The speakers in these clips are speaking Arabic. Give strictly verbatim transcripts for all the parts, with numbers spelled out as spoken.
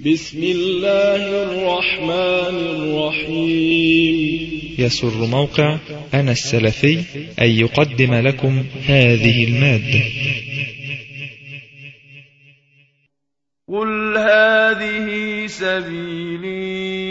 بسم الله الرحمن الرحيم. يسر موقع أنا السلفي أن يقدم لكم هذه المادة. قل هذه سبيلي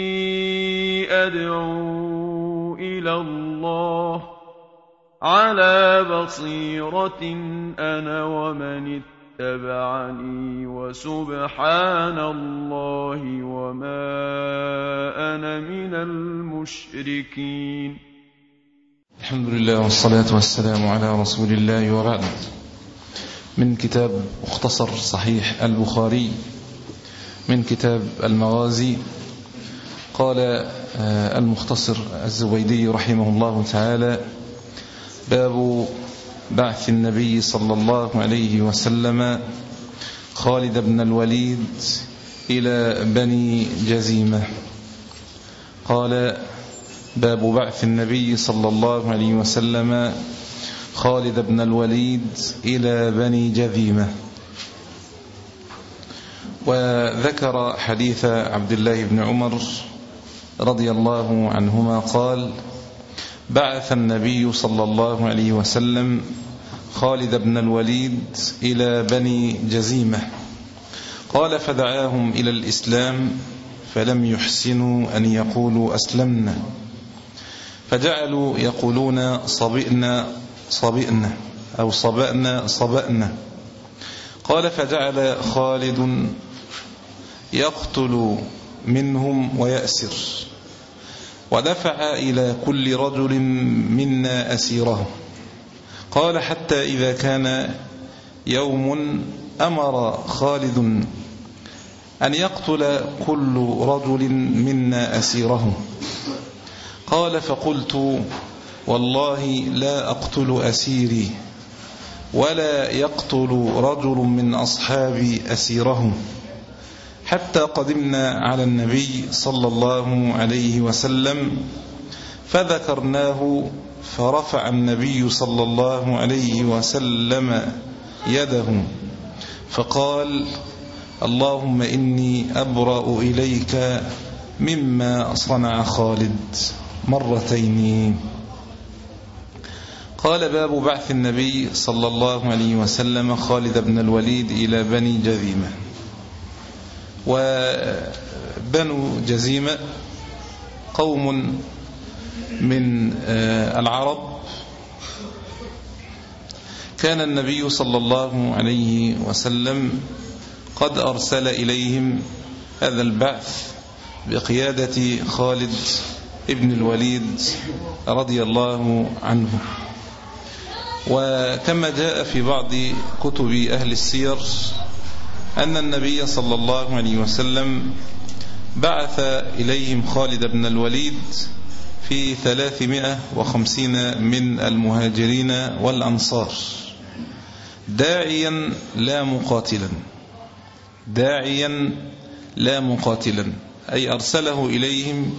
أدعو إلى الله على بصيرة أنا ومن اتبعني وسبحان الله وما أنا من المشركين. الحمد لله والصلاة والسلام على رسول الله، وبعد. من كتاب مختصر صحيح البخاري من كتاب المغازي، قال المختصر الزبيدي رحمه الله تعالى: باب بعث النبي صلى الله عليه وسلم خالد بن الوليد إلى بني جزيمة. قال: باب بعث النبي صلى الله عليه وسلم خالد بن الوليد إلى بني جذيمة. وذكر حديث عبد الله بن عمر رضي الله عنهما قال: بعث النبي صلى الله عليه وسلم خالد بن الوليد إلى بني جزيمة. قال: فدعاهم إلى الإسلام فلم يحسنوا أن يقولوا أسلمنا، فجعلوا يقولون صبئنا صبئنا أو صبأنا صبأنا. قال: فجعل خالد يقتل منهم ويأسر، ودفع إلى كل رجل منا أسيره. قال: حتى إذا كان يوم أمر خالد أن يقتل كل رجل منا أسيره. قال: فقلت: والله لا أقتل أسيري ولا يقتل رجل من أصحابي أسيره، حتى قدمنا على النبي صلى الله عليه وسلم فذكرناه، فرفع النبي صلى الله عليه وسلم يده فقال: اللهم إني أبرأ إليك مما صنع خالد، مرتين. قال: باب بعث النبي صلى الله عليه وسلم خالد بن الوليد إلى بني جذيمة. وبنو جزيمة قوم من العرب، كان النبي صلى الله عليه وسلم قد أرسل إليهم هذا البعث بقيادة خالد ابن الوليد رضي الله عنه. وكما جاء في بعض كتب أهل السير أن النبي صلى الله عليه وسلم بعث إليهم خالد بن الوليد في ثلاثمائة وخمسين من المهاجرين والأنصار، داعيا لا مقاتلا، داعيا لا مقاتلا، أي أرسله إليهم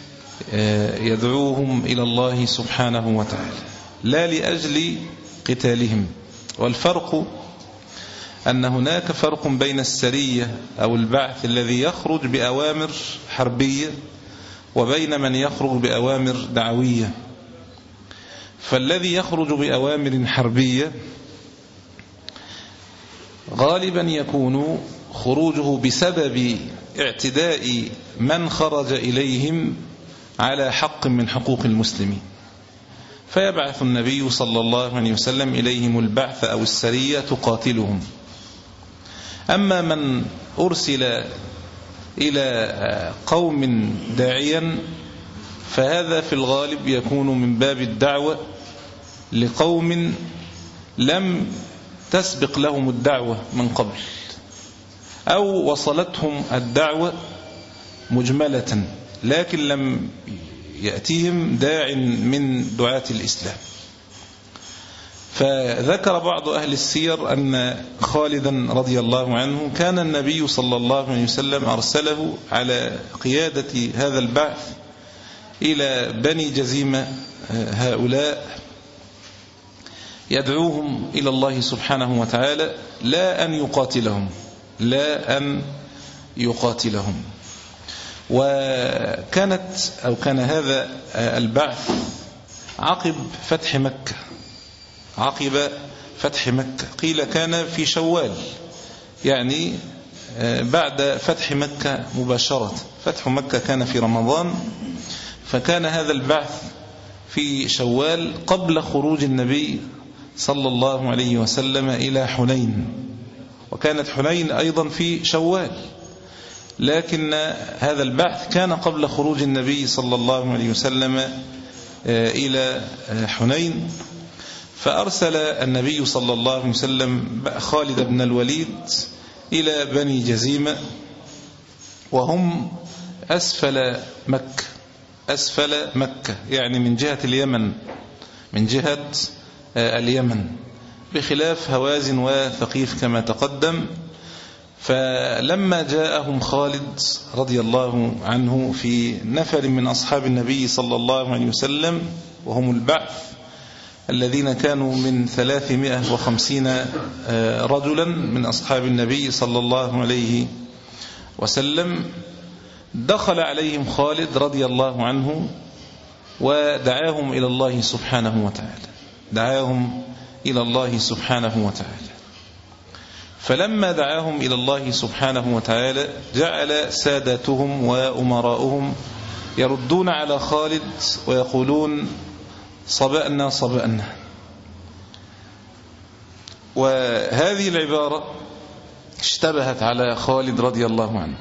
يدعوهم إلى الله سبحانه وتعالى، لا لأجل قتالهم. والفرق أن هناك فرق بين السرية أو البعث الذي يخرج بأوامر حربية وبين من يخرج بأوامر دعوية. فالذي يخرج بأوامر حربية غالبا يكون خروجه بسبب اعتداء من خرج إليهم على حق من حقوق المسلمين، فيبعث النبي صلى الله عليه وسلم إليهم البعث أو السرية تقاتلهم. أما من أرسل إلى قوم داعيا فهذا في الغالب يكون من باب الدعوة لقوم لم تسبق لهم الدعوة من قبل، أو وصلتهم الدعوة مجملة لكن لم يأتيهم داع من دعاة الإسلام. فذكر بعض أهل السير أن خالدا رضي الله عنه كان النبي صلى الله عليه وسلم أرسله على قيادة هذا البعث إلى بني جزيمة، هؤلاء يدعوهم إلى الله سبحانه وتعالى، لا أن يقاتلهم، لا أن يقاتلهم. وكانت أو كان هذا البعث عقب فتح مكة، عقب فتح مكة، قيل كان في شوال، يعني بعد فتح مكة مباشرة. فتح مكة كان في رمضان، فكان هذا البعث في شوال قبل خروج النبي صلى الله عليه وسلم إلى حنين، وكانت حنين أيضا في شوال، لكن هذا البعث كان قبل خروج النبي صلى الله عليه وسلم إلى حنين. فأرسل النبي صلى الله عليه وسلم خالد بن الوليد إلى بني جزيمة، وهم أسفل مكة، أسفل مكة يعني من جهة اليمن، من جهة اليمن، بخلاف هوازن وثقيف كما تقدم. فلما جاءهم خالد رضي الله عنه في نفر من أصحاب النبي صلى الله عليه وسلم، وهم البعث الذين كانوا من ثلاثمائة وخمسين رجلا من أصحاب النبي صلى الله عليه وسلم، دخل عليهم خالد رضي الله عنه ودعاهم إلى الله سبحانه وتعالى، دعاهم إلى الله سبحانه وتعالى. فلما دعاهم إلى الله سبحانه وتعالى جعل سادتهم وأمراؤهم يردون على خالد ويقولون صبأنا صبأنا. وهذه العبارة اشتبهت على خالد رضي الله عنه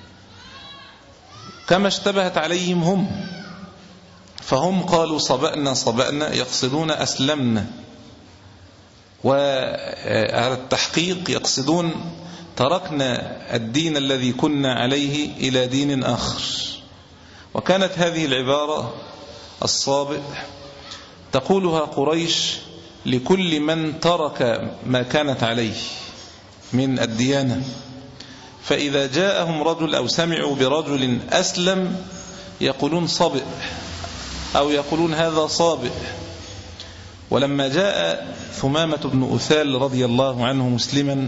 كما اشتبهت عليهم هم، فهم قالوا صبأنا صبأنا يقصدون أسلمنا، وعلى التحقيق يقصدون تركنا الدين الذي كنا عليه إلى دين آخر. وكانت هذه العبارة الصابئ تقولها قريش لكل من ترك ما كانت عليه من الديانة. فإذا جاءهم رجل أو سمعوا برجل أسلم يقولون صابئ، أو يقولون هذا صابئ. ولما جاء ثمامة بن أثال رضي الله عنه مسلما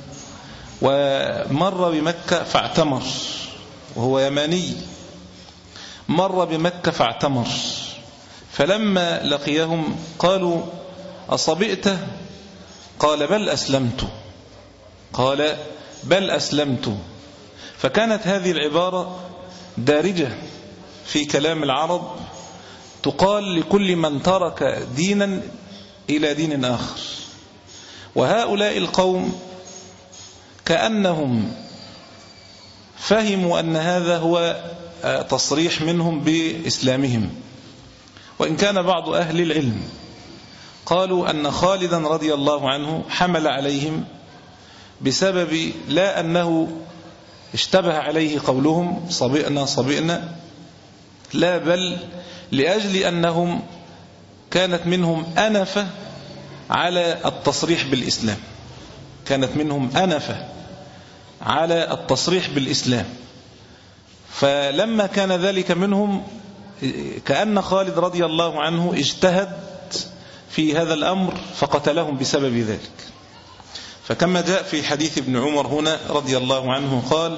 ومر بمكة فاعتمر، وهو يماني، مر بمكة فاعتمر، فلما لقيهم قالوا أصبئت؟ قال بل أسلمت، قال بل أسلمت. فكانت هذه العبارة دارجة في كلام العرب تقال لكل من ترك دينا إلى دين آخر. وهؤلاء القوم كأنهم فهموا أن هذا هو تصريح منهم بإسلامهم، وإن كان بعض أهل العلم قالوا أن خالدا رضي الله عنه حمل عليهم بسبب لا أنه اشتبه عليه قولهم صبئنا صبئنا، لا، بل لأجل أنهم كانت منهم أنفة على التصريح بالإسلام، كانت منهم أنفة على التصريح بالإسلام. فلما كان ذلك منهم كأن خالد رضي الله عنه اجتهد في هذا الأمر فقتلهم بسبب ذلك. فكما جاء في حديث ابن عمر هنا رضي الله عنه قال: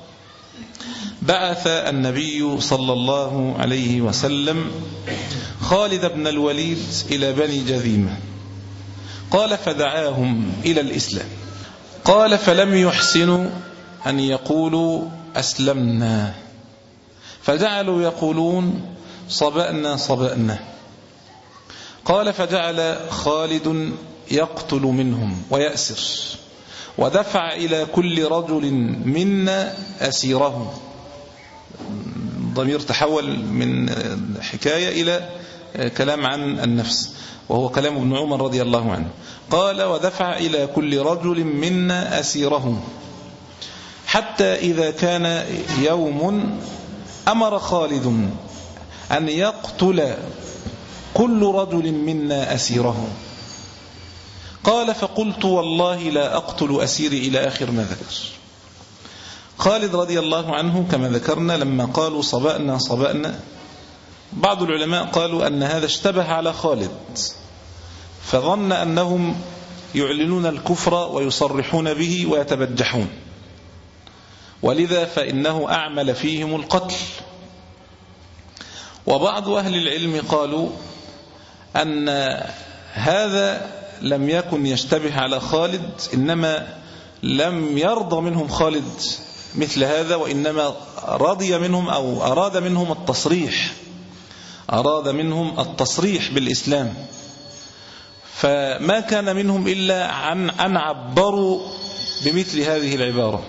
بعث النبي صلى الله عليه وسلم خالد بن الوليد إلى بني جذيمة، قال فدعاهم إلى الإسلام، قال فلم يحسنوا أن يقولوا أسلمنا، فجعلوا يقولون صبأنا صبأنا. قال فجعل خالد يقتل منهم ويأسر، ودفع إلى كل رجل منا أسيره. ضمير تحول من حكاية إلى كلام عن النفس، وهو كلام ابن عمر رضي الله عنه. قال ودفع إلى كل رجل منا أسيره، حتى إذا كان يوم أمر خالد أن يقتل كل رجل منا أسيره. قال فقلت والله لا أقتل أسيري إلى آخر ما ذكر. خالد رضي الله عنه كما ذكرنا لما قالوا صبأنا صبأنا، بعض العلماء قالوا أن هذا اشتبه على خالد، فظن أنهم يعلنون الكفر ويصرحون به ويتبجحون، ولذا فإنه أعمل فيهم القتل. وبعض أهل العلم قالوا أن هذا لم يكن يشتبه على خالد، إنما لم يرضى منهم خالد مثل هذا، وإنما رضي منهم أو أراد منهم التصريح أراد منهم التصريح بالإسلام، فما كان منهم إلا عن أن عبروا بمثل هذه العبارة.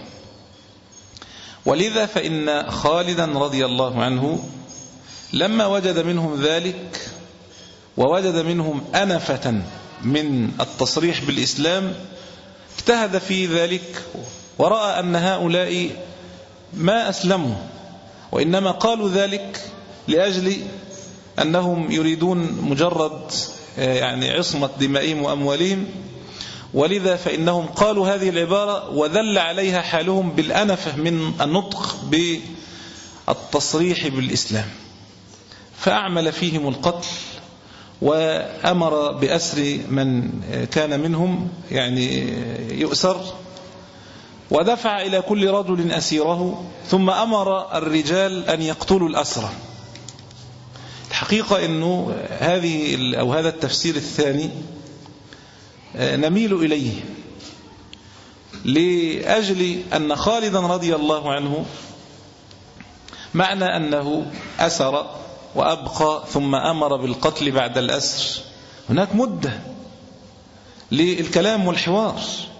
ولذا فإن خالدا رضي الله عنه لما وجد منهم ذلك ووجد منهم أنفة من التصريح بالإسلام اجتهد في ذلك، ورأى أن هؤلاء ما أسلموا، وإنما قالوا ذلك لأجل أنهم يريدون مجرد يعني عصمة دمائهم وأموالهم، ولذا فإنهم قالوا هذه العبارة وذل عليها حالهم بالأنفة من النطق بالتصريح بالإسلام، فأعمل فيهم القتل وأمر بأسر من كان منهم يعني يؤسر، ودفع إلى كل رجل أسيره، ثم أمر الرجال أن يقتلوا الأسرى. الحقيقة أنه هذه أو هذا التفسير الثاني نميل إليه لأجل أن خالدا رضي الله عنه معنى أنه أسر وأبقى ثم أمر بالقتل بعد الأسر، هناك مدة للكلام والحوار،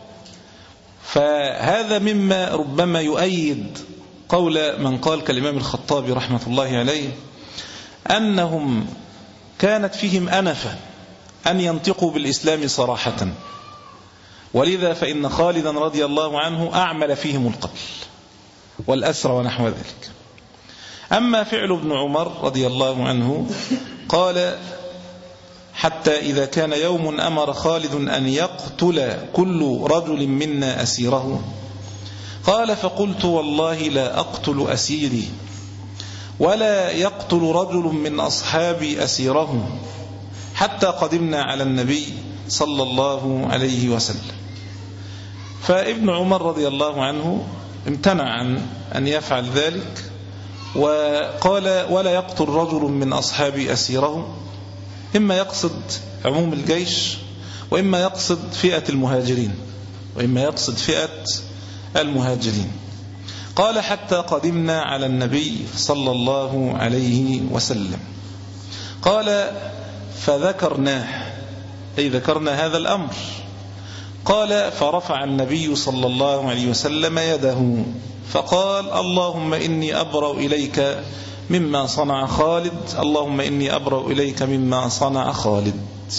فهذا مما ربما يؤيد قول من قال كالإمام الخطابي رحمة الله عليه أنهم كانت فيهم أنفة أن ينطقوا بالإسلام صراحة، ولذا فإن خالدا رضي الله عنه أعمل فيهم القتل والأسر ونحو ذلك. أما فعل ابن عمر رضي الله عنه قال حتى إذا كان يوم أمر خالد أن يقتل كل رجل منا أسيره، قال فقلت والله لا أقتل أسيري ولا يقتل رجل من أصحابي أسيره حتى قدمنا على النبي صلى الله عليه وسلم. فابن عمر رضي الله عنه امتنع عن أن يفعل ذلك، وقال ولا يقتل رجل من أصحابي أسيره، إما يقصد عموم الجيش وإما يقصد فئة المهاجرين وإما يقصد فئة المهاجرين. قال حتى قدمنا على النبي صلى الله عليه وسلم. قال فذكرناه أي ذكرنا هذا الأمر. قال فرفع النبي صلى الله عليه وسلم يده فقال اللهم إني أبرأ إليك مما صنع خالد، اللهم إني أبرأ إليك مما صنع خالد.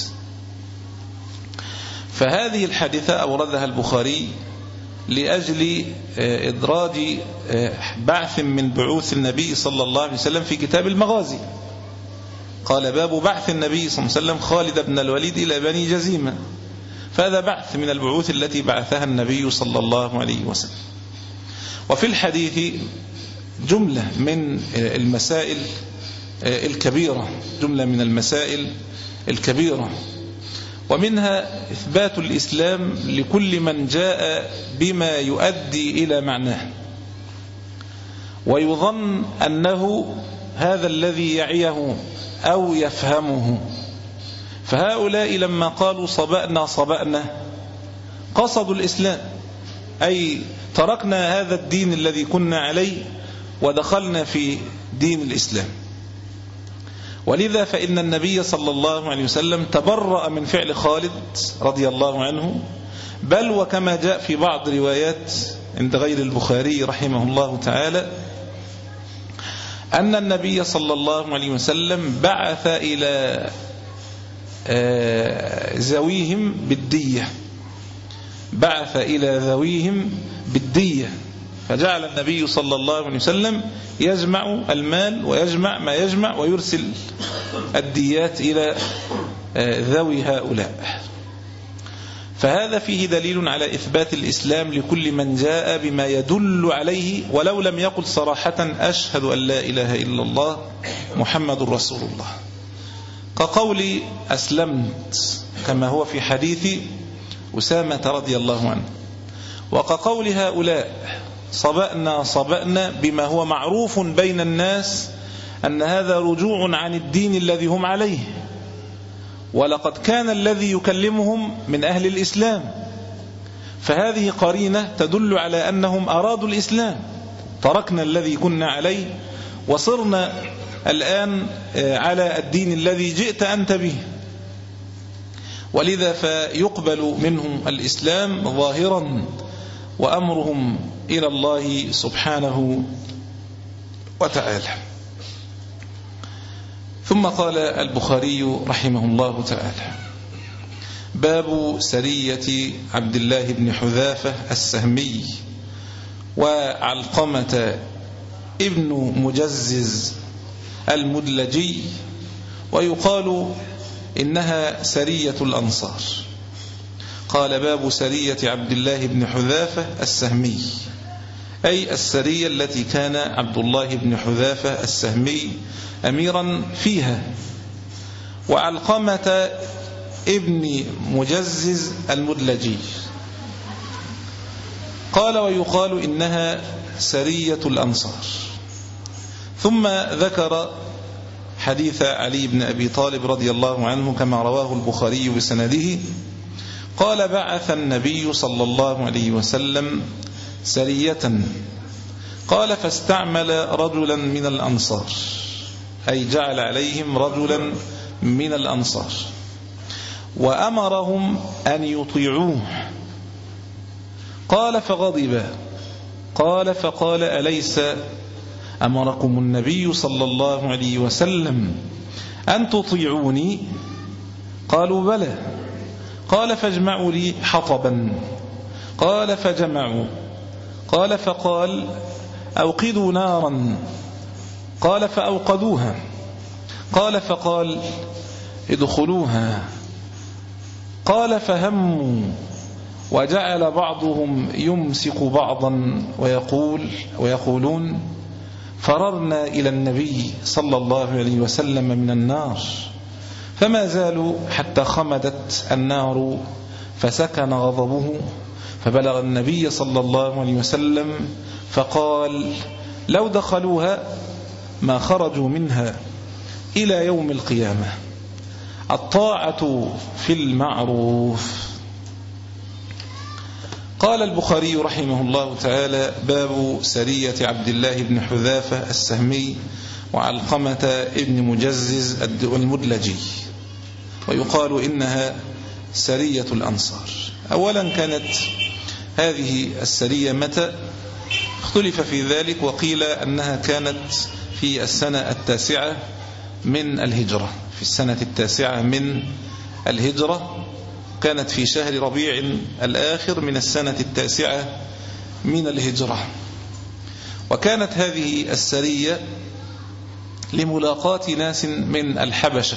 فهذه الحادثة أوردها البخاري لأجل إدراج بعث من بعوث النبي صلى الله عليه وسلم في كتاب المغازي. قال باب بعث النبي صلى الله عليه وسلم خالد بن الوليد إلى بني جزيمة، فهذا بعث من البعوث التي بعثها النبي صلى الله عليه وسلم. وفي الحديث جملة من المسائل الكبيرة جملة من المسائل الكبيرة ومنها إثبات الإسلام لكل من جاء بما يؤدي إلى معناه، ويظن أنه هذا الذي يعيه أو يفهمه. فهؤلاء لما قالوا صبأنا صبأنا قصدوا الإسلام، أي تركنا هذا الدين الذي كنا عليه ودخلنا في دين الإسلام. ولذا فإن النبي صلى الله عليه وسلم تبرأ من فعل خالد رضي الله عنه، بل وكما جاء في بعض روايات عند غير البخاري رحمه الله تعالى أن النبي صلى الله عليه وسلم بعث إلى ذويهم بالدية بعث إلى ذويهم بالدية فجعل النبي صلى الله عليه وسلم يجمع المال ويجمع ما يجمع ويرسل الديات إلى ذوي هؤلاء. فهذا فيه دليل على إثبات الإسلام لكل من جاء بما يدل عليه ولو لم يقل صراحة أشهد أن لا إله إلا الله محمد رسول الله، كقول أسلمت كما هو في حديث أسامة رضي الله عنه، وكقول هؤلاء صبأنا صبأنا بما هو معروف بين الناس أن هذا رجوع عن الدين الذي هم عليه، ولقد كان الذي يكلمهم من أهل الإسلام، فهذه قرينة تدل على أنهم أرادوا الإسلام. تركنا الذي كنا عليه وصرنا الآن على الدين الذي جئت أنت به، ولذا فيقبل منهم الإسلام ظاهرا وأمرهم إلى الله سبحانه وتعالى. ثم قال البخاري رحمه الله تعالى: باب سرية عبد الله بن حذافة السهمي وعلقمة ابن مجزز المدلجي، ويقال إنها سرية الأنصار. قال: باب سرية عبد الله بن حذافة السهمي، أي السرية التي كان عبد الله بن حذافة السهمي أميرا فيها، وعلقمة ابن مجزز المدلجي. قال: ويقال إنها سرية الأنصار. ثم ذكر حديث علي بن أبي طالب رضي الله عنه كما رواه البخاري بسنده. قال: بعث النبي صلى الله عليه وسلم سرية، قال: فاستعمل رجلا من الأنصار، أي جعل عليهم رجلا من الأنصار، وأمرهم أن يطيعوه. قال: فغضب. قال: فقال: أليس أمركم النبي صلى الله عليه وسلم أن تطيعوني؟ قالوا: بلى. قال: فاجمعوا لي حطبا. قال: فجمعوا. قال: فقال: أوقدوا نارا. قال: فأوقدوها. قال: فقال: ادخلوها. قال: فهموا، وجعل بعضهم يمسك بعضا ويقول ويقولون: فررنا إلى النبي صلى الله عليه وسلم من النار، فما زالوا حتى خمدت النار فسكن غضبه، فبلغ النبي صلى الله عليه وسلم فقال: لو دخلوها ما خرجوا منها إلى يوم القيامة. الطاعة في المعروف. قال البخاري رحمه الله تعالى: باب سرية عبد الله بن حذافة السهمي وعلقمة ابن مجزز المدلجي، ويقال إنها سرية الأنصار. أولا، كانت هذه السرية متى؟ اختلف في ذلك، وقيل أنها كانت في السنة التاسعة من الهجرة، في السنة التاسعة من الهجرة، كانت في شهر ربيع الآخر من السنة التاسعة من الهجرة. وكانت هذه السرية لملاقاة ناس من الحبشة،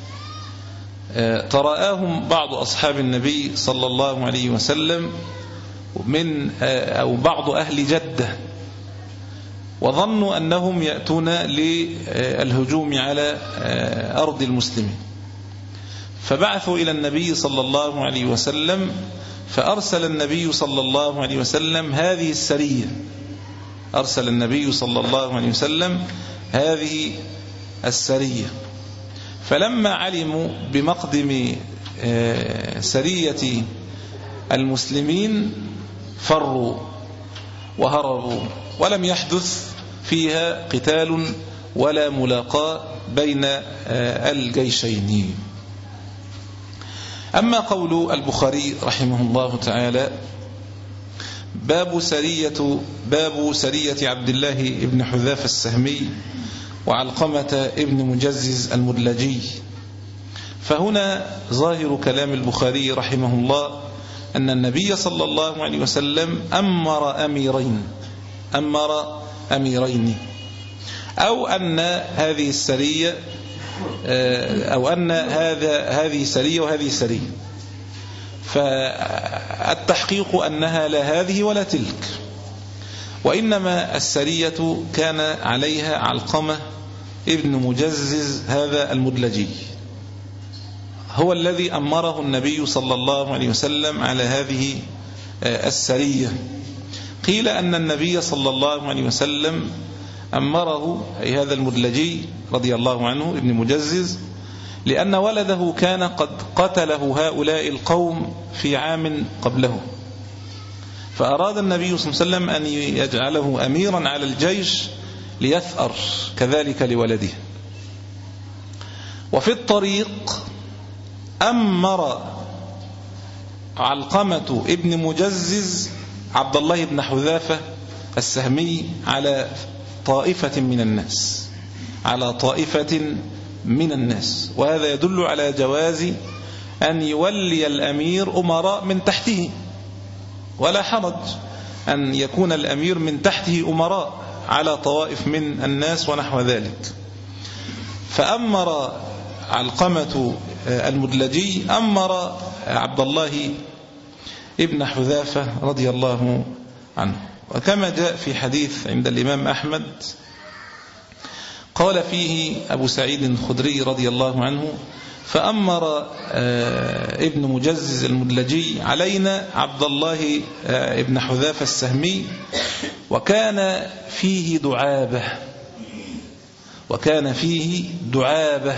ترآهم بعض أصحاب النبي صلى الله عليه وسلم من أو بعض أهل جدة، وظنوا أنهم يأتون للهجوم على أرض المسلمين، فبعثوا إلى النبي صلى الله عليه وسلم، فأرسل النبي صلى الله عليه وسلم هذه السرية أرسل النبي صلى الله عليه وسلم هذه السرية. فلما علموا بمقدم سرية المسلمين فروا وهربوا، ولم يحدث فيها قتال ولا ملاقاة بين الجيشين. أما قول البخاري رحمه الله تعالى: باب سرية باب سرية عبد الله بن حذافة السهمي وعلقمة ابن مجزز المدلجي، فهنا ظاهر كلام البخاري رحمه الله أن النبي صلى الله عليه وسلم أمر أميرين أمر أميرين أو أن هذه السرية أو أن هذا هذه سرية وهذه سرية، فالتحقيق أنها لا هذه ولا تلك، وإنما السرية كان عليها علقمة ابن مجزز هذا المدلجي، هو الذي أمره النبي صلى الله عليه وسلم على هذه السرية. قيل أن النبي صلى الله عليه وسلم أمره، أي هذا المدلجي رضي الله عنه ابن مجزز، لأن ولده كان قد قتله هؤلاء القوم في عام قبله، فأراد النبي صلى الله عليه وسلم أن يجعله أميرا على الجيش ليثأر كذلك لولده. وفي الطريق أمر علقمة ابن مجزز عبد الله بن حذافة السهمي على طائفة من الناس على طائفة من الناس وهذا يدل على جواز أن يولي الأمير أمراء من تحته، ولا حرج أن يكون الأمير من تحته أمراء على طوائف من الناس ونحو ذلك. فأمر علقمة المدلجي أمر عبد الله ابن حذافة رضي الله عنه. وكما جاء في حديث عند الإمام أحمد قال فيه أبو سعيد الخدري رضي الله عنه: فأمر ابن مجزز المدلجي علينا عبد الله ابن حذافة السهمي وكان فيه دعابة وكان فيه دعابة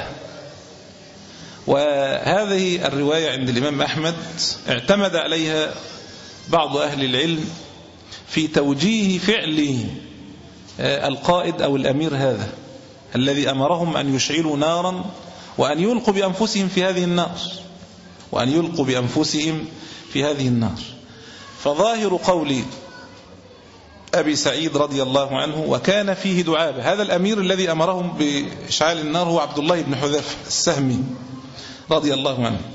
وهذه الرواية عند الإمام أحمد اعتمد عليها بعض أهل العلم في توجيه فعل القائد أو الأمير هذا الذي أمرهم أن يشعلوا نارا وأن يلقوا بأنفسهم في هذه النار وأن يلقوا بأنفسهم في هذه النار. فظاهر قول أبي سعيد رضي الله عنه وكان فيه دعابة، هذا الأمير الذي أمرهم بإشعال النار هو عبد الله بن حذافة السهمي رضي الله عنه.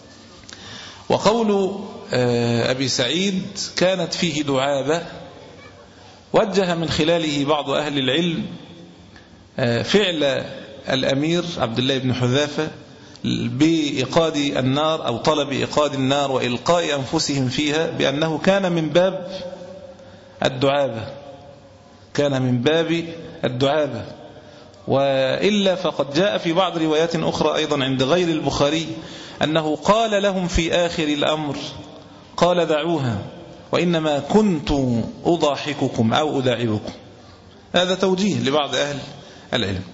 وقول أبي سعيد كانت فيه دعابة وجه من خلاله بعض أهل العلم فعل الأمير عبد الله بن حذافة بإيقاد النار أو طلب إيقاد النار وإلقاء أنفسهم فيها بأنه كان من باب الدعابة كان من باب الدعابة وإلا فقد جاء في بعض روايات أخرى أيضا عند غير البخاري أنه قال لهم في آخر الأمر قال: دعوها وإنما كنت أضاحككم أو أداعبكم. هذا توجيه لبعض أهل العلم.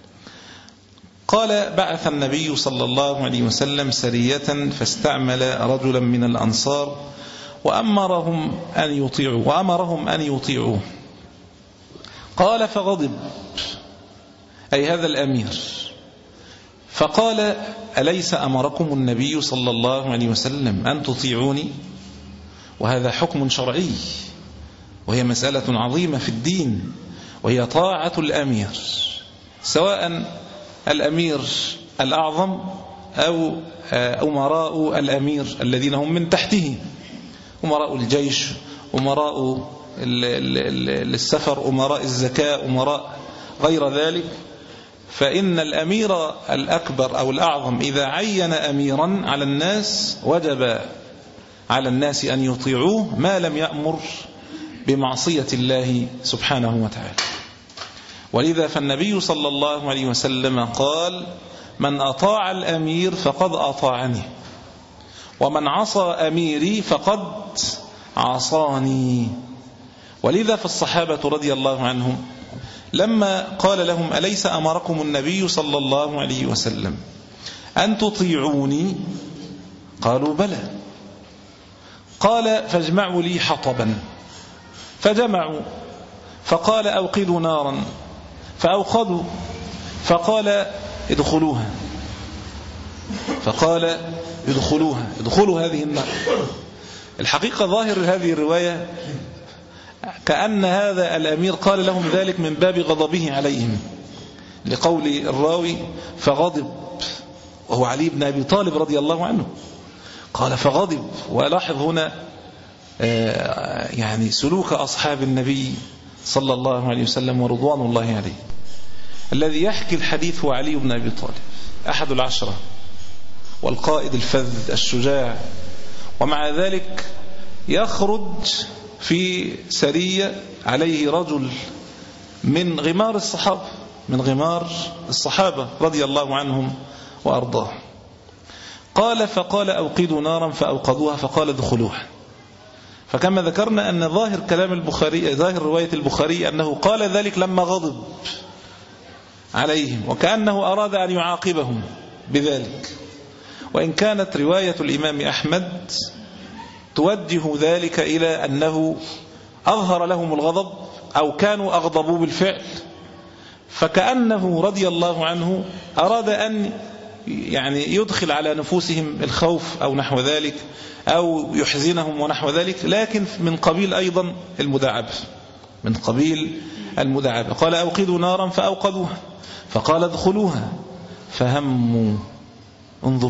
قال: بعث النبي صلى الله عليه وسلم سرية فاستعمل رجلا من الأنصار وأمرهم أن يطيعوا وأمرهم أن يطيعوه. قال: فغضب، أي هذا الأمير، فقال: أليس أمركم النبي صلى الله عليه وسلم أن تطيعوني؟ وهذا حكم شرعي وهي مسألة عظيمة في الدين، وهي طاعة الأمير، سواء الأمير الأعظم أو أمراء الأمير الذين هم من تحته، أمراء الجيش، أمراء السفر، أمراء الزكاة، أمراء غير ذلك. فإن الأمير الأكبر أو الأعظم إذا عين أميرا على الناس وجب على الناس أن يطيعوه ما لم يأمر بمعصية الله سبحانه وتعالى. ولذا فالنبي صلى الله عليه وسلم قال: من أطاع الأمير فقد أطاعني، ومن عصى أميري فقد عصاني. ولذا فالصحابة رضي الله عنهم لما قال لهم: أليس أمركم النبي صلى الله عليه وسلم أن تطيعوني؟ قالوا: بلى. قال: فاجمعوا لي حطبا، فجمعوا. فقال: أوقدوا نارا، فأوقدوا. فقال: ادخلوها، فقال: ادخلوها، ادخلوا هذه النار. الحقيقة ظاهر هذه الرواية كأن هذا الأمير قال لهم ذلك من باب غضبه عليهم، لقول الراوي فغضب، وهو علي بن أبي طالب رضي الله عنه. قال فغضب. ولاحظ هنا يعني سلوك أصحاب النبي صلى الله عليه وسلم ورضوان الله عليه. الذي يحكي الحديث هو علي بن أبي طالب، أحد العشرة والقائد الفذ الشجاع، ومع ذلك يخرج في سرية عليه رجل من غمار الصحابة من غمار الصحابة رضي الله عنهم وأرضاه. قال: فقال: أوقدوا نارا، فأوقدوها. فقال: ادخلوها. فكما ذكرنا أن ظاهر كلام البخاري، ظاهر رواية البخاري أنه قال ذلك لما غضب عليهم وكأنه أراد أن يعاقبهم بذلك، وإن كانت رواية الإمام أحمد توجه ذلك إلى أنه أظهر لهم الغضب أو كانوا أغضبوا بالفعل، فكأنه رضي الله عنه أراد أن يعني يدخل على نفوسهم الخوف أو نحو ذلك، أو يحزنهم ونحو ذلك، لكن من قبيل أيضا المداعبة، من قبيل المداعبة. قال أوقدوا نارا فأوقدوها، فقال ادخلوها فهموا، انظر،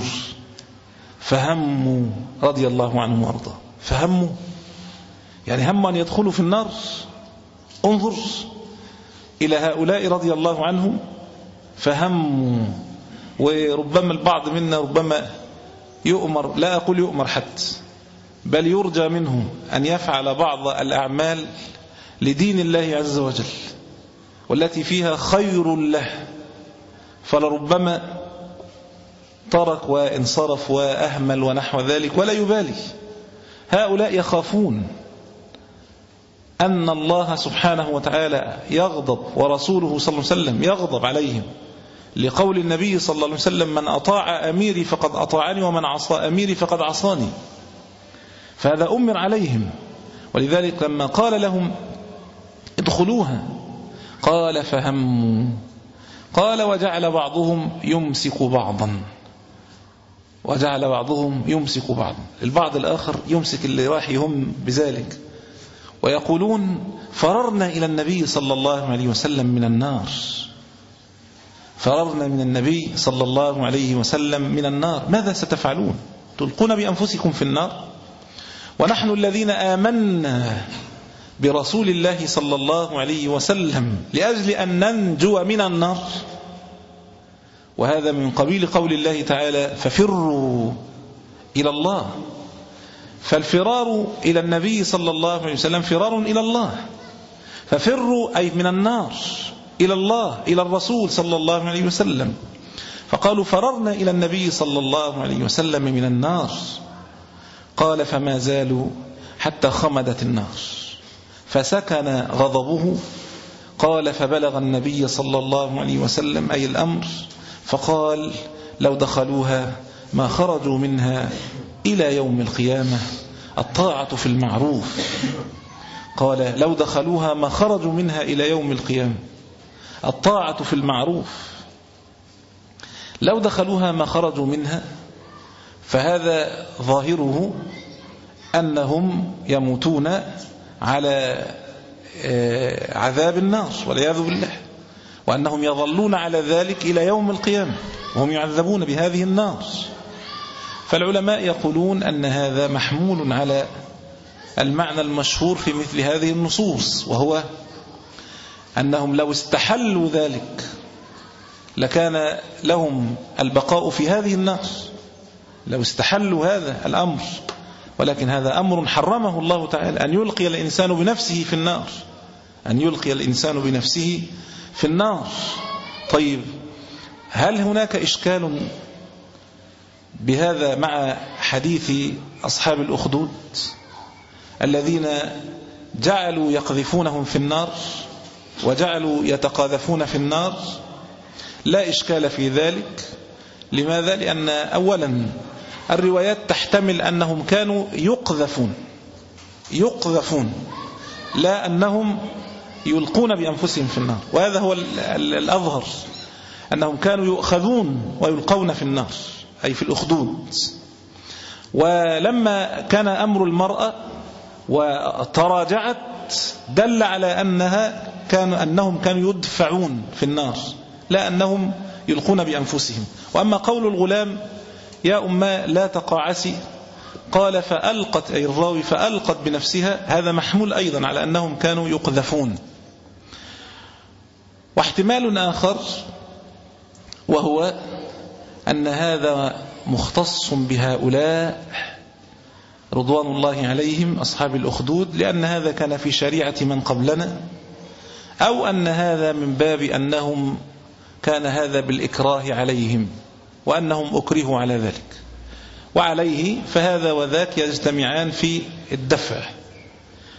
فهموا رضي الله عنهم وارضاه، فهموا يعني هم أن يدخلوا في النار. انظر إلى هؤلاء رضي الله عنهم، فهموا. وربما البعض منا ربما يؤمر، لا أقول يؤمر حتى، بل يرجى منه أن يفعل بعض الأعمال لدين الله عز وجل والتي فيها خير له، فلربما ترك وانصرف وأهمل ونحو ذلك ولا يبالي. هؤلاء يخافون أن الله سبحانه وتعالى يغضب ورسوله صلى الله عليه وسلم يغضب عليهم، لقول النبي صلى الله عليه وسلم من أطاع أميري فقد أطاعني ومن عصى أميري فقد عصاني. فهذا أمر عليهم، ولذلك لما قال لهم ادخلوها قال فهموا. قال وجعل بعضهم يمسك بعضا، وجعل بعضهم يمسك بعضا، البعض الآخر يمسك اللي راح يهم بذلك، ويقولون فررنا إلى النبي صلى الله عليه وسلم من النار، فررنا من النبي صلى الله عليه وسلم من النار، ماذا ستفعلون؟ تلقون بأنفسكم في النار ونحن الذين آمنا برسول الله صلى الله عليه وسلم لأجل أن ننجو من النار. وهذا من قبيل قول الله تعالى ففروا إلى الله، فالفرار إلى النبي صلى الله عليه وسلم فرار إلى الله، ففروا أي من النار إلى الله، إلى الرسول صلى الله عليه وسلم. فقالوا فررنا إلى النبي صلى الله عليه وسلم من النار. قال فما زالوا حتى خمدت النار فسكن غضبه. قال فبلغ النبي صلى الله عليه وسلم أي الأمر، فقال لو دخلوها ما خرجوا منها إلى يوم القيامة، الطاعة في المعروف. قال لو دخلوها ما خرجوا منها إلى يوم القيامة، الطاعة في المعروف. لو دخلوها ما خرجوا منها، فهذا ظاهره أنهم يموتون على عذاب النار والعياذ بالله، وأنهم يظلون على ذلك إلى يوم القيامة وهم يعذبون بهذه النار. فالعلماء يقولون أن هذا محمول على المعنى المشهور في مثل هذه النصوص، وهو أنهم لو استحلوا ذلك لكان لهم البقاء في هذه النار، لو استحلوا هذا الأمر، ولكن هذا أمر حرمه الله تعالى، أن يلقي الإنسان بنفسه في النار، أن يلقي الإنسان بنفسه في النار. طيب هل هناك إشكال بهذا مع حديث أصحاب الأخدود الذين جعلوا يقذفونهم في النار وجعلوا يتقاذفون في النار؟ لا إشكال في ذلك. لماذا؟ لأن أولا الروايات تحتمل أنهم كانوا يقذفون يقذفون لا أنهم يلقون بأنفسهم في النار، وهذا هو الأظهر، أنهم كانوا يؤخذون ويلقون في النار أي في الأخدود. ولما كان أمر المرأة وتراجعت دل على أنها كان أنهم كانوا يدفعون في النار لا أنهم يلقون بأنفسهم. وأما قول الغلام يا أمه لا تقاعسي، قال فألقت أي الراوي فألقت بنفسها، هذا محمول أيضا على أنهم كانوا يقذفون. واحتمال آخر وهو أن هذا مختص بهؤلاء رضوان الله عليهم أصحاب الأخدود، لأن هذا كان في شريعة من قبلنا، أو أن هذا من باب أنهم كان هذا بالإكراه عليهم وأنهم أكرهوا على ذلك، وعليه فهذا وذاك يجتمعان في الدفع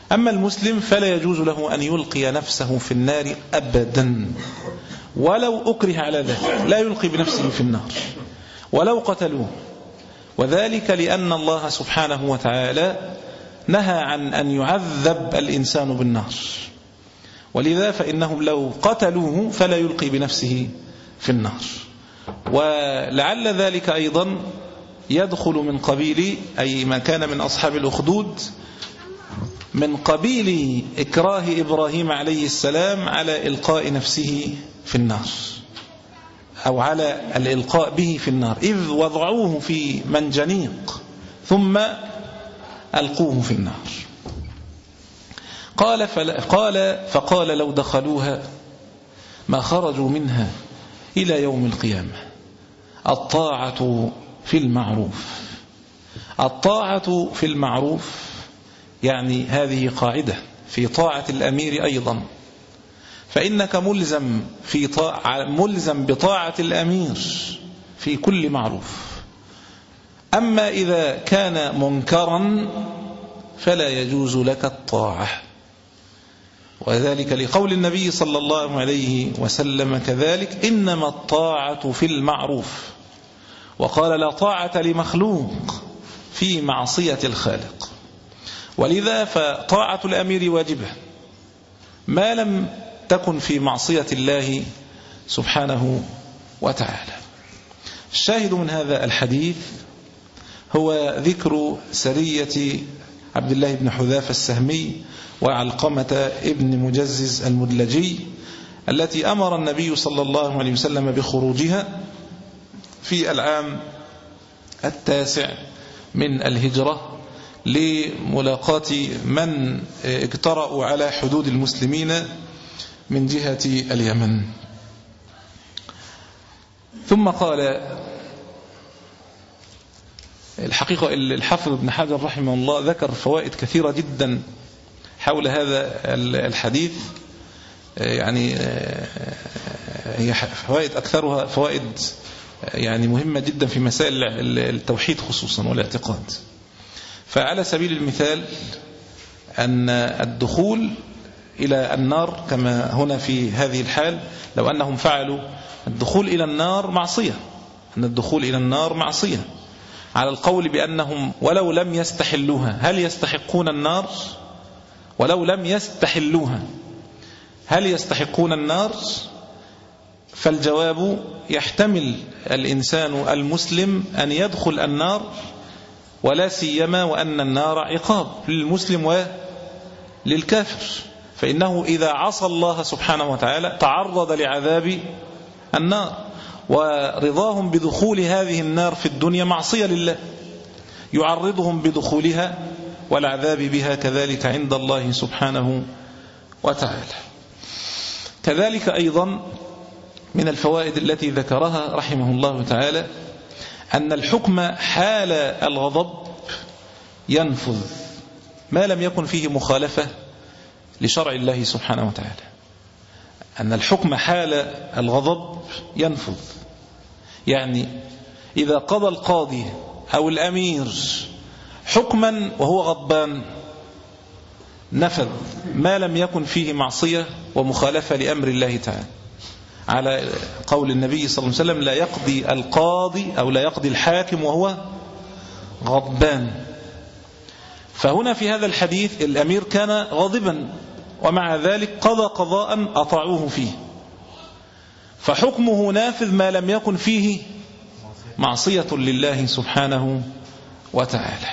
أما المسلم فلا يجوز له أن يلقي نفسه في النار أبدا، ولو أكره على ذلك لا يلقي بنفسه في النار ولو قتلوه، وذلك لأن الله سبحانه وتعالى نهى عن أن يعذب الإنسان بالنار، ولذا فإنهم لو قتلوه فلا يلقي بنفسه في النار. ولعل ذلك أيضا يدخل من قبيل أي ما كان من أصحاب الأخدود من قبيل إكراه إبراهيم عليه السلام على إلقاء نفسه في النار، أو على الإلقاء به في النار، إذ وضعوه في منجنيق ثم ألقوه في النار. قال, قال فقال لو دخلوها ما خرجوا منها إلى يوم القيامة. الطاعة في المعروف، الطاعة في المعروف يعني هذه قاعدة في طاعة الأمير أيضا، فإنك ملزم, في طاعة ملزم بطاعة الأمير في كل معروف. أما إذا كان منكرا فلا يجوز لك الطاعة، وذلك لقول النبي صلى الله عليه وسلم كذلك إنما الطاعة في المعروف، وقال لا طاعة لمخلوق في معصية الخالق. ولذا فطاعة الأمير واجبة ما لم تكن في معصية الله سبحانه وتعالى. الشاهد من هذا الحديث هو ذكر سرية عبد الله بن حذافة السهمي وعلقمة ابن مجزز المدلجي التي أمر النبي صلى الله عليه وسلم بخروجها في العام التاسع من الهجرة لملاقاة من اجترأوا على حدود المسلمين من جهة اليمن. ثم قال الحقيقة الحافظ ابن حجر رحمه الله ذكر فوائد كثيرة جدا حول هذا الحديث، يعني هي فوائد أكثرها فوائد يعني مهمة جدا في مسائل التوحيد خصوصا والاعتقاد. فعلى سبيل المثال أن الدخول إلى النار كما هنا في هذه الحال، لو أنهم فعلوا الدخول إلى النار معصية، أن الدخول إلى النار معصية على القول بأنهم ولو لم يستحلوها هل يستحقون النار؟ ولو لم يستحلوها هل يستحقون النار؟ فالجواب يحتمل الإنسان المسلم أن يدخل النار، ولا سيما وأن النار عقاب للمسلم وللكافر، فإنه إذا عصى الله سبحانه وتعالى تعرض لعذاب النار، ورضاهم بدخول هذه النار في الدنيا معصية لله يعرضهم بدخولها والعذاب بها كذلك عند الله سبحانه وتعالى. كذلك أيضا من الفوائد التي ذكرها رحمه الله تعالى أن الحكم حال الغضب ينفذ ما لم يكن فيه مخالفة لشرع الله سبحانه وتعالى. أن الحكم حال الغضب ينفذ، يعني إذا قضى القاضي أو الأمير حكما وهو غضبان نفذ ما لم يكن فيه معصية ومخالفة لأمر الله تعالى، على قول النبي صلى الله عليه وسلم لا يقضي القاضي أو لا يقضي الحاكم وهو غضبان. فهنا في هذا الحديث الأمير كان غاضبا ومع ذلك قضى قضاء أطاعوه فيه، فحكمه نافذ ما لم يكن فيه معصية لله سبحانه وتعالى.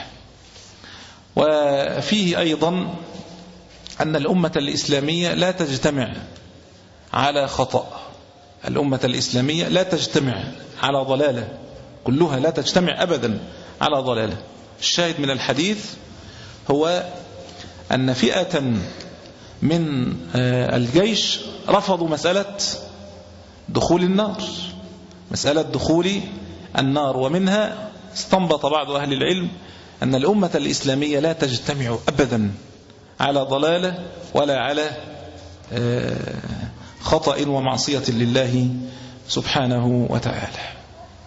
وفيه أيضا أن الأمة الإسلامية لا تجتمع على خطأ، الأمة الإسلامية لا تجتمع على ضلالة، كلها لا تجتمع أبدا على ضلالة. الشاهد من الحديث هو أن فئة من الجيش رفضوا مسألة دخول النار، مسألة دخول النار، ومنها استنبط بعض أهل العلم أن الأمة الإسلامية لا تجتمع أبدا على ضلالة ولا على خطأ ومعصية لله سبحانه وتعالى.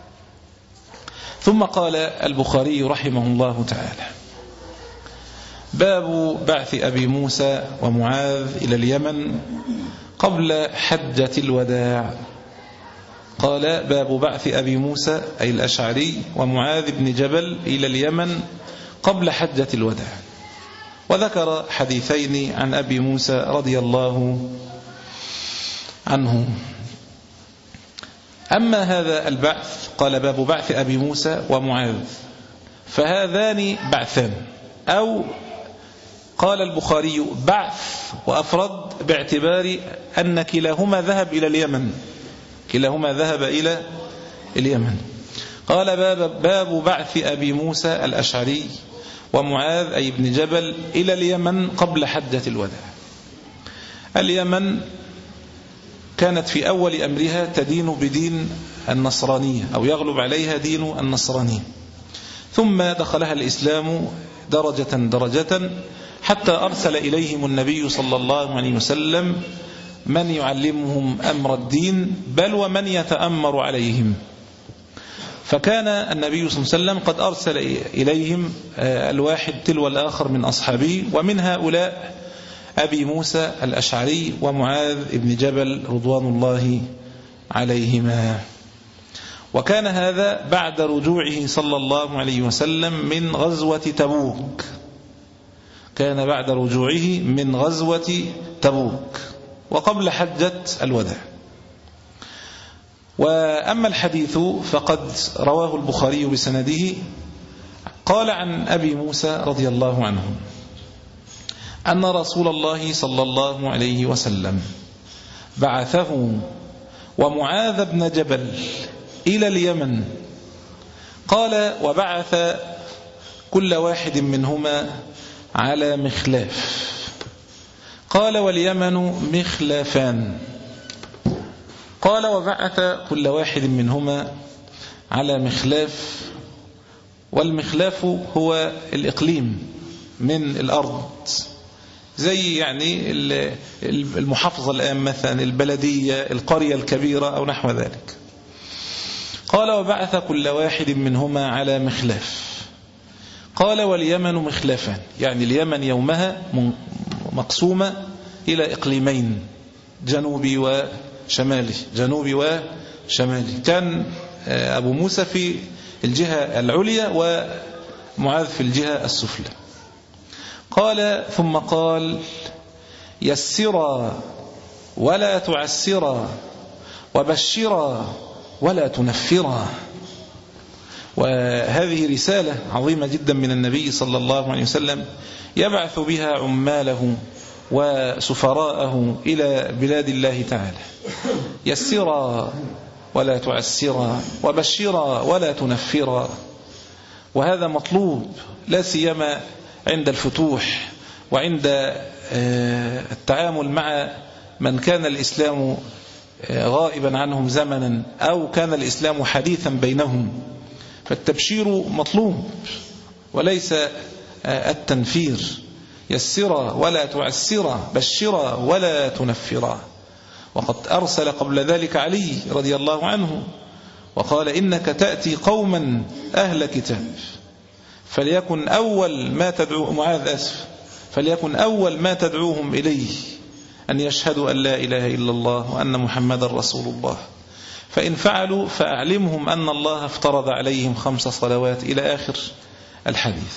ثم قال البخاري رحمه الله تعالى باب بعث أبي موسى ومعاذ إلى اليمن قبل حجة الوداع. قال باب بعث أبي موسى أي الأشعري ومعاذ بن جبل إلى اليمن قبل حجة الوداع. وذكر حديثين عن أبي موسى رضي الله عنه. أما هذا البعث قال باب بعث أبي موسى ومعاذ، فهذان بعثان، أو قال البخاري بعث وأفرد باعتبار أن كلاهما ذهب إلى اليمن، كلاهما ذهب إلى اليمن. قال باب, باب بعث أبي موسى الأشعري ومعاذ أي بن جبل إلى اليمن قبل حجة الوداع. اليمن كانت في أول أمرها تدين بدين النصرانية أو يغلب عليها دين النصرانية، ثم دخلها الإسلام درجة درجة حتى أرسل إليهم النبي صلى الله عليه وسلم من يعلمهم أمر الدين بل ومن يتأمر عليهم. فكان النبي صلى الله عليه وسلم قد أرسل إليهم الواحد تلو الآخر من أصحابه، ومن هؤلاء أبي موسى الأشعري ومعاذ بن جبل رضوان الله عليهما. وكان هذا بعد رجوعه صلى الله عليه وسلم من غزوة تبوك، كان بعد رجوعه من غزوة تبوك وقبل حجة الوداع. وأما الحديث فقد رواه البخاري بسنده. قال عن أبي موسى رضي الله عنه أن رسول الله صلى الله عليه وسلم بعثه ومعاذ بن جبل إلى اليمن. قال وبعث كل واحد منهما على مخلاف. قال واليمن مخلافان. قال وبعث كل واحد منهما على مخلاف، والمخلاف هو الإقليم من الأرض، زي يعني المحافظة الآن مثلا البلدية القرية الكبيرة أو نحو ذلك. قال وبعث كل واحد منهما على مخلاف. قال واليمن مخلافان، يعني اليمن يومها مقسومة إلى إقليمين، جنوبي وشمالي، جنوبي وشمالي. كان أبو موسى في الجهة العليا ومعاذ في الجهة السفلى. قال ثم قال يسرا ولا تعسرا وبشرا ولا تنفرا. وهذه رسالة عظيمة جدا من النبي صلى الله عليه وسلم يبعث بها عماله وسفراءه إلى بلاد الله تعالى. يسرا ولا تعسرا وبشرا ولا تنفرا. وهذا مطلوب لا سيما عند الفتوح وعند التعامل مع من كان الإسلام غائبا عنهم زمنا أو كان الإسلام حديثا بينهم. فالتبشير مطلوب وليس التنفير. يسرا ولا تعسرا بشرا ولا تنفرا. وقد أرسل قبل ذلك علي رضي الله عنه وقال إنك تأتي قوما أهل كتاب فليكن أول ما تدعو معاذ أسف فليكن أول ما تدعوهم إليه أن يشهدوا أن لا إله إلا الله وأن محمد رسول الله، فإن فعلوا فأعلمهم أن الله افترض عليهم خمس صلوات إلى آخر الحديث.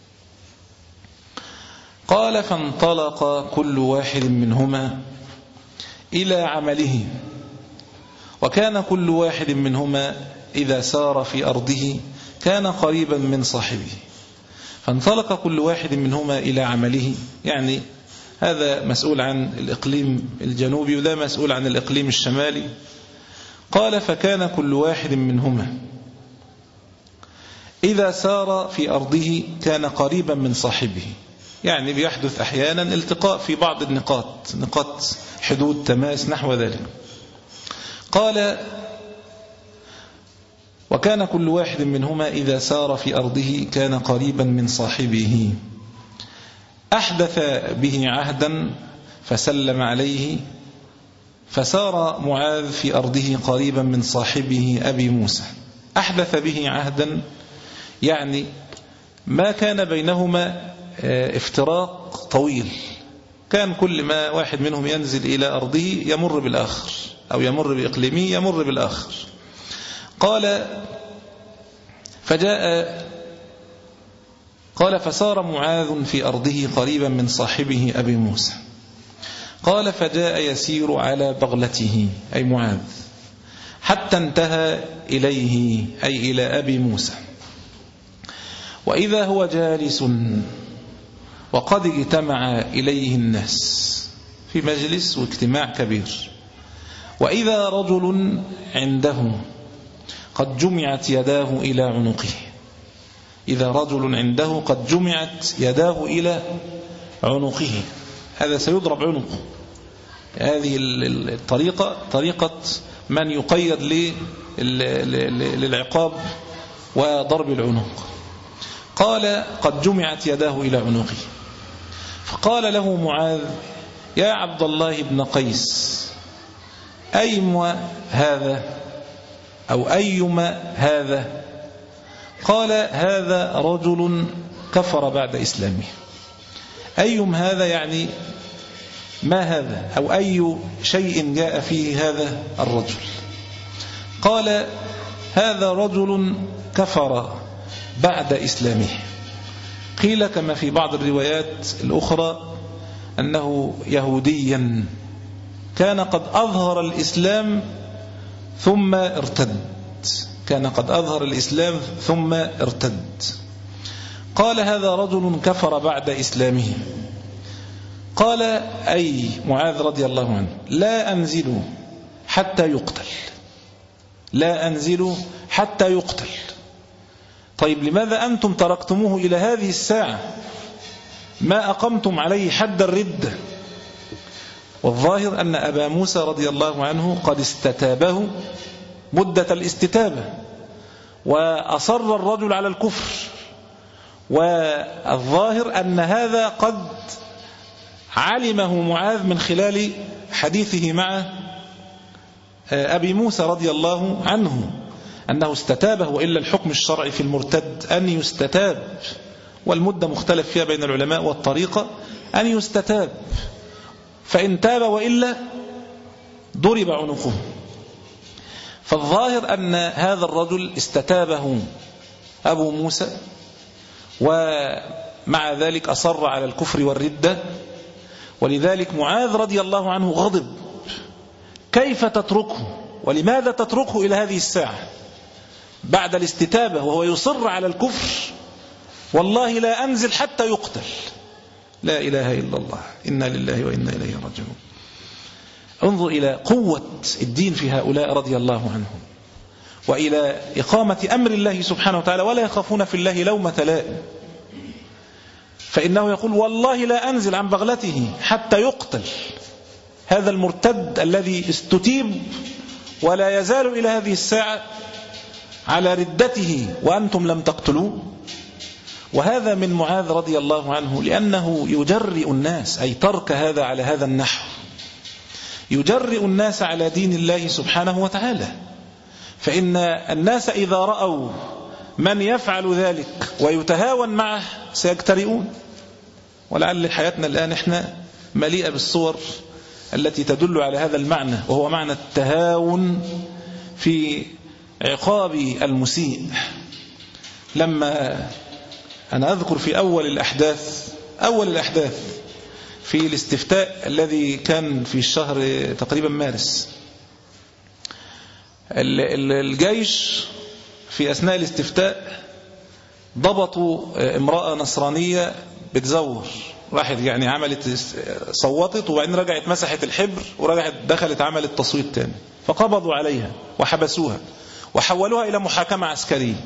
قال فانطلق كل واحد منهما إلى عمله، وكان كل واحد منهما إذا سار في أرضه كان قريبا من صاحبه. فانطلق كل واحد منهما إلى عمله، يعني هذا مسؤول عن الإقليم الجنوبي وده مسؤول عن الإقليم الشمالي. قال فكان كل واحد منهما إذا سار في أرضه كان قريبا من صاحبه، يعني بيحدث أحيانا التقاء في بعض النقاط، نقاط حدود تماس نحو ذلك. قال وكان كل واحد منهما إذا سار في أرضه كان قريبا من صاحبه. أحدث به عهدا فسلم عليه، فسار معاذ في أرضه قريبا من صاحبه أبي موسى. أحدث به عهدا يعني ما كان بينهما افتراق طويل، كان كل ما واحد منهم ينزل إلى أرضه يمر بالآخر، أو يمر بإقليمه يمر بالآخر. قال فجاء قال فسار معاذ في أرضه قريبا من صاحبه أبي موسى. قال فجاء يسير على بغلته أي معاذ حتى انتهى إليه أي إلى أبي موسى، وإذا هو جالس وقد اجتمع إليه الناس في مجلس واجتماع كبير، وإذا رجل عنده قد جمعت يداه إلى عنقه. إذا رجل عنده قد جمعت يداه إلى عنقه، هذا سيضرب عنقه. هذه الطريقة طريقة من يقيد للعقاب وضرب العنق. قال قد جمعت يداه إلى عنقه، فقال له معاذ يا عبد الله بن قيس أيما هذا أو أيما هذا؟ قال هذا رجل كفر بعد إسلامه. أيم هذا يعني ما هذا أو أي شيء جاء فيه هذا الرجل؟ قال هذا رجل كفر بعد إسلامه. قيل كما في بعض الروايات الأخرى أنه يهوديا كان قد أظهر الإسلام ثم ارتد، كان قد أظهر الإسلام ثم ارتد. قال هذا رجل كفر بعد إسلامه. قال أي معاذ رضي الله عنه لا أنزل حتى يقتل، لا أنزل حتى يقتل. طيب لماذا أنتم تركتموه إلى هذه الساعة؟ ما أقمتم عليه حد الردة. والظاهر أن أبا موسى رضي الله عنه قد استتابه مدة الاستتابة، وأصر الرجل على الكفر، والظاهر أن هذا قد علمه معاذ من خلال حديثه مع أبي موسى رضي الله عنه أنه استتابه، وإلا الحكم الشرعي في المرتد أن يستتاب، والمدة مختلف فيها بين العلماء، والطريقة أن يستتاب، فإن تاب وإلا ضرب عنقه. فالظاهر أن هذا الرجل استتابه أبو موسى، ومع ذلك أصر على الكفر والردة، ولذلك معاذ رضي الله عنه غضب. كيف تتركه ولماذا تتركه إلى هذه الساعة بعد الاستتابة وهو يصر على الكفر؟ والله لا أنزل حتى يقتل. لا إله إلا الله، إنا لله وإنا إليه راجعون. انظر إلى قوة الدين في هؤلاء رضي الله عنهم، وإلى إقامة أمر الله سبحانه وتعالى، ولا يخافون في الله لومة لائم. فإنه يقول والله لا أنزل عن بغلته حتى يقتل هذا المرتد الذي استتيب ولا يزال إلى هذه الساعة على ردته وأنتم لم تقتلوه. وهذا من معاذ رضي الله عنه، لأنه يجرئ الناس، أي ترك هذا على هذا النحو يجرئ الناس على دين الله سبحانه وتعالى. فإن الناس إذا رأوا من يفعل ذلك ويتهاون معه سيجترئون. ولعل حياتنا الآن احنا مليئة بالصور التي تدل على هذا المعنى، وهو معنى التهاون في عقاب المسيء. لما أنا أذكر في أول الأحداث أول الأحداث في الاستفتاء الذي كان في الشهر تقريبا مارس، الجيش في أثناء الاستفتاء ضبطوا امرأة نصرانية بتزور، راحت يعني عملت صوتت وبعدين رجعت مسحت الحبر ورجعت دخلت عملت تصويت تاني، فقبضوا عليها وحبسوها وحولوها إلى محاكمة عسكرية.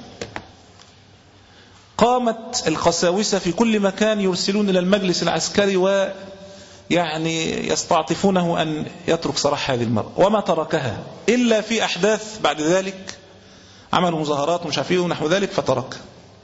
قامت القساوسة في كل مكان يرسلون إلى المجلس العسكري ويعني يستعطفونه أن يترك سراح هذه المرأة، وما تركها إلا في أحداث بعد ذلك، عملوا مظاهرات ومش عارف ايه ونحو ذلك فترك.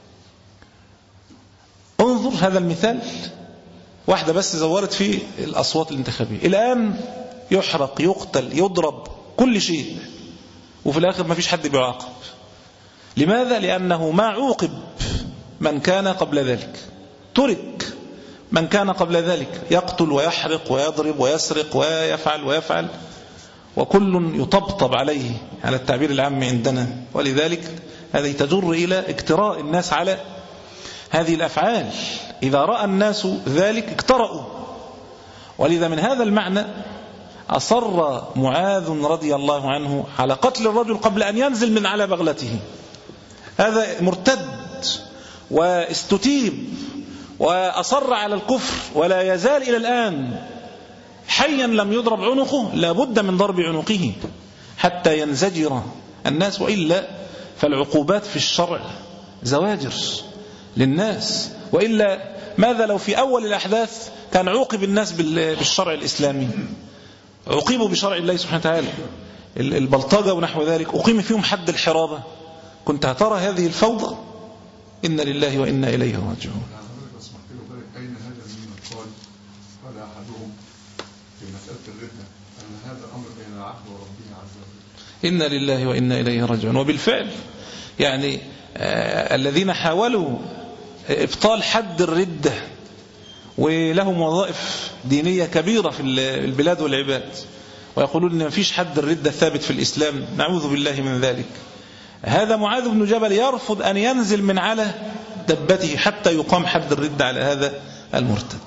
انظر هذا المثال، واحدة بس زورت في الأصوات الانتخابية، الآن يحرق يقتل يضرب كل شيء، وفي الآخر ما فيش حد بيعاقب. لماذا؟ لأنه ما عوقب من كان قبل ذلك، ترك من كان قبل ذلك، يقتل ويحرق ويضرب ويسرق ويفعل ويفعل، وكل يطبطب عليه على التعبير العام عندنا. ولذلك هذه تجر إلى اكتراء الناس على هذه الأفعال، إذا رأى الناس ذلك اكترأوا. ولذا من هذا المعنى أصر معاذ رضي الله عنه على قتل الرجل قبل أن ينزل من على بغلته. هذا مرتد واستتيب وأصر على الكفر ولا يزال إلى الآن حيا لم يضرب عنقه، لا بد من ضرب عنقه حتى ينزجر الناس، وإلا فالعقوبات في الشرع زواجر للناس. وإلا ماذا لو في أول الأحداث كان عوقب الناس بالشرع الإسلامي، عوقبوا بشرع الله سبحانه وتعالى، البلطجة ونحو ذلك أقيم فيهم حد الحرابة، كنت هترى هذه الفوضى. إن لله وإنا إليه راجعون. أين هذا ممن قال قال أحدهم في مسألة الردة أن هذا أمر بين العبد وربه عز وجل. إنا لله وإنا إليه راجعون. وبالفعل يعني آه الذين حاولوا إبطال حد الردة ولهم وظائف دينية كبيرة في البلاد والعباد، ويقولون إن ما فيش حد الردة ثابت في الإسلام، نعوذ بالله من ذلك. هذا معاذ بن جبل يرفض أن ينزل من على دبته حتى يقام حد الردة على هذا المرتد.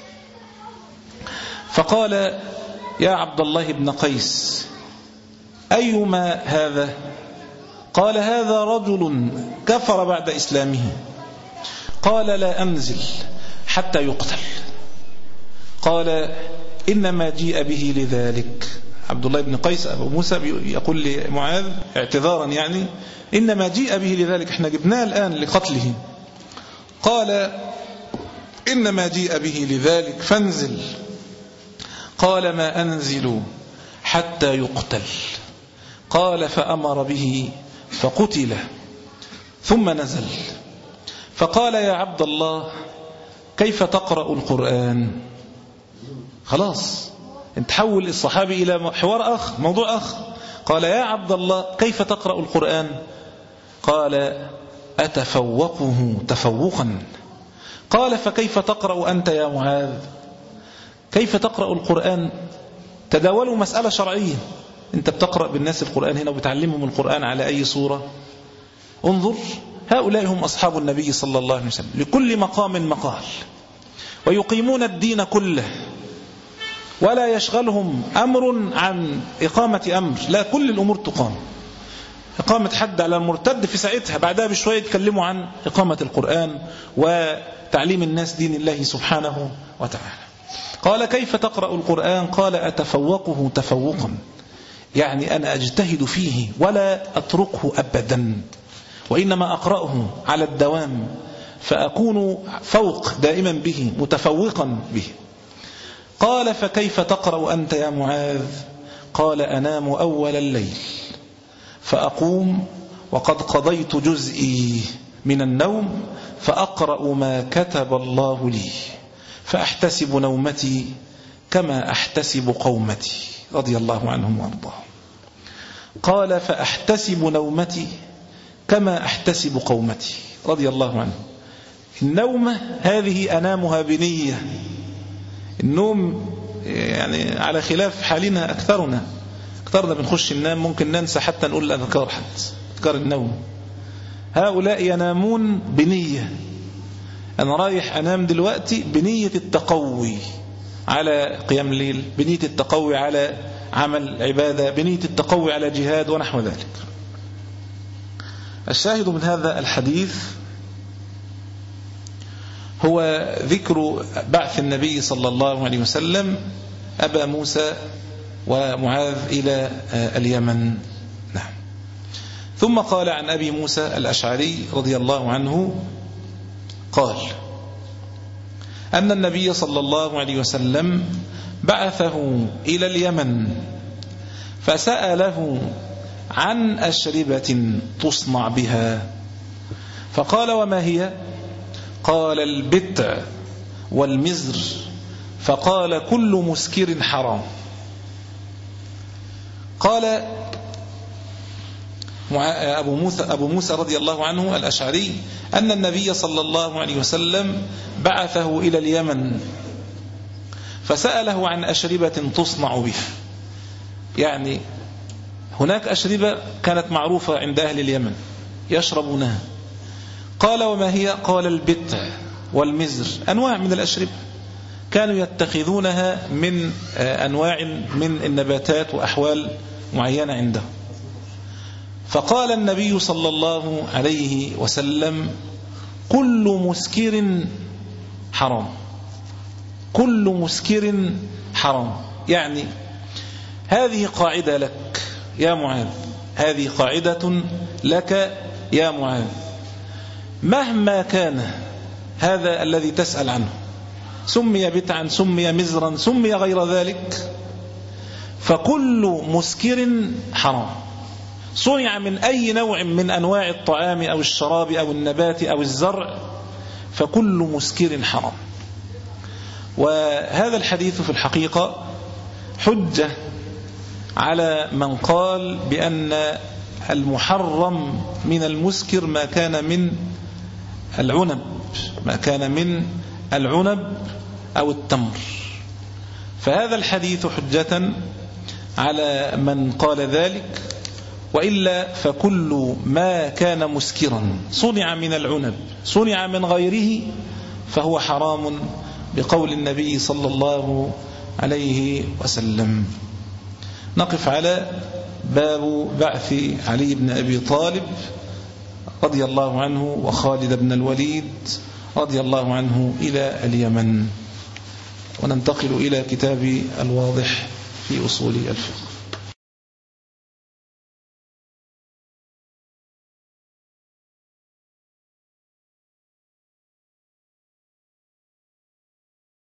فقال يا عبد الله بن قيس أيما هذا؟ قال هذا رجل كفر بعد إسلامه. قال لا أنزل حتى يقتل. قال إنما جيء به لذلك. عبد الله بن قيس أبو موسى يقول لمعاذ اعتذارا يعني إنما جيء به لذلك، احنا جبناه الآن لقتله. قال إنما جيء به لذلك فانزل. قال ما أنزل حتى يقتل. قال فأمر به فقتل ثم نزل. فقال يا عبد الله كيف تقرأ القرآن؟ خلاص انتحول الصحابي إلى حوار أخ، موضوع أخ. قال يا عبد الله كيف تقرأ القرآن؟ قال أتفوقه تفوقا. قال فكيف تقرأ أنت يا معاذ؟ كيف تقرأ القرآن؟ تداولوا مسألة شرعية، أنت بتقرأ بالناس القرآن هنا وبتعلمهم القرآن على أي صورة؟ انظر، هؤلاء هم أصحاب النبي صلى الله عليه وسلم، لكل مقام مقال، ويقيمون الدين كله، ولا يشغلهم أمر عن إقامة أمر، لا، كل الأمور تقام. إقامة حد على المرتد في ساعتها، بعدها بشوية يتكلموا عن إقامة القرآن وتعليم الناس دين الله سبحانه وتعالى. قال كيف تقرأ القرآن؟ قال أتفوقه تفوقا، يعني أنا أجتهد فيه ولا أتركه أبدا، وإنما أقرأه على الدوام، فأكون فوق دائما به، متفوقا به. قال فكيف تقرأ أنت يا معاذ؟ قال أنام أول الليل فأقوم وقد قضيت جزئي من النوم فأقرأ ما كتب الله لي فأحتسب نومتي كما أحتسب قومتي، رضي الله عنهم وارضاهم. قال فأحتسب نومتي كما أحتسب قومتي، رضي الله عنهم. النومة هذه أنامها بنية. النوم يعني على خلاف حالنا، أكثرنا أكثرنا بنخش ننام ممكن ننسى حتى نقول الأذكار، حتى أذكار النوم. هؤلاء ينامون بنية، أنا رايح أنام دلوقتي بنية التقوي على قيام الليل، بنية التقوي على عمل عبادة، بنية التقوي على جهاد ونحو ذلك. الشاهد من هذا الحديث هو ذكر بعث النبي صلى الله عليه وسلم أبا موسى ومعاذ إلى اليمن. نعم. ثم قال عن أبي موسى الأشعري رضي الله عنه قال أن النبي صلى الله عليه وسلم بعثه إلى اليمن فسأله عن أشربة تصنع بها، فقال وما هي؟ قال البتع والمزر، فقال كل مسكر حرام. قال أبو موسى, أبو موسى رضي الله عنه الأشعري أن النبي صلى الله عليه وسلم بعثه إلى اليمن فسأله عن أشربة تصنع بها. يعني هناك أشربة كانت معروفة عند أهل اليمن يشربونها. قال وما هي؟ قال البتع والمزر، أنواع من الأشربة كانوا يتخذونها من أنواع من النباتات وأحوال معينة عندهم. فقال النبي صلى الله عليه وسلم كل مسكر حرام، كل مسكر حرام. يعني هذه قاعدة لك يا معاذ، هذه قاعدة لك يا معاذ، مهما كان هذا الذي تسأل عنه، سمي بتعا سمي مزرا سمي غير ذلك، فكل مسكر حرام، صنع من أي نوع من أنواع الطعام أو الشراب أو النبات أو الزرع، فكل مسكر حرام. وهذا الحديث في الحقيقة حجة على من قال بأن المحرم من المسكر ما كان من العنب، ما كان من العنب أو التمر. فهذا الحديث حجة على من قال ذلك، وإلا فكل ما كان مسكرا صنع من العنب صنع من غيره فهو حرام بقول النبي صلى الله عليه وسلم. نقف على باب بعث علي بن أبي طالب رضي الله عنه وخالد بن الوليد رضي الله عنه إلى اليمن، وننتقل إلى كتاب الواضح في أصول الفقه.